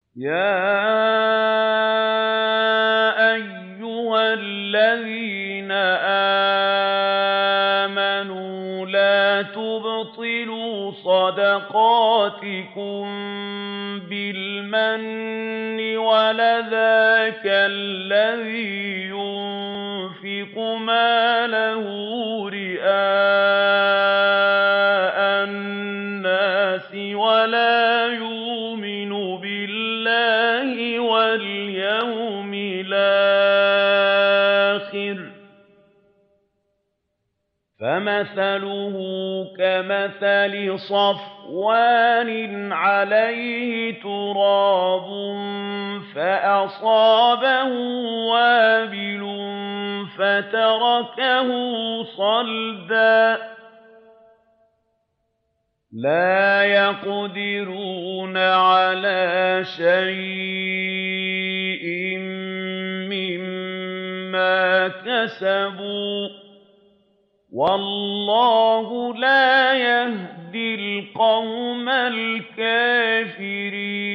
يَا أَيُّهَا الَّذِينَ آمَنُوا لَا تُبْطِلُوا صَدَقَاتِكُم بِالْمَنِّ وَالْأَذَىٰ كَالَّذِي يُنفِقُ مَالَهُ رِئَاءَ النَّاسِ وَلَا يُؤْمِنُ بِاللَّهِ وَالْيَوْمِ الْآخِرِ ۖ فَمَثَلُهُ كَمَثَلِ صَفْوَانٍ عَلَيْهِ تُرَابٌ فَأَصَابَهُ وَابِلٌ فَتَرَكَهُ صَلْدًا ۖ لَّا يَقْدِرُونَ عَلَىٰ شَيْءٍ مِّمَّا كَسَبُوا ۗ وَاللَّهُ لَا يَهْدِي الْقَوْمَ الْكَافِرِينَ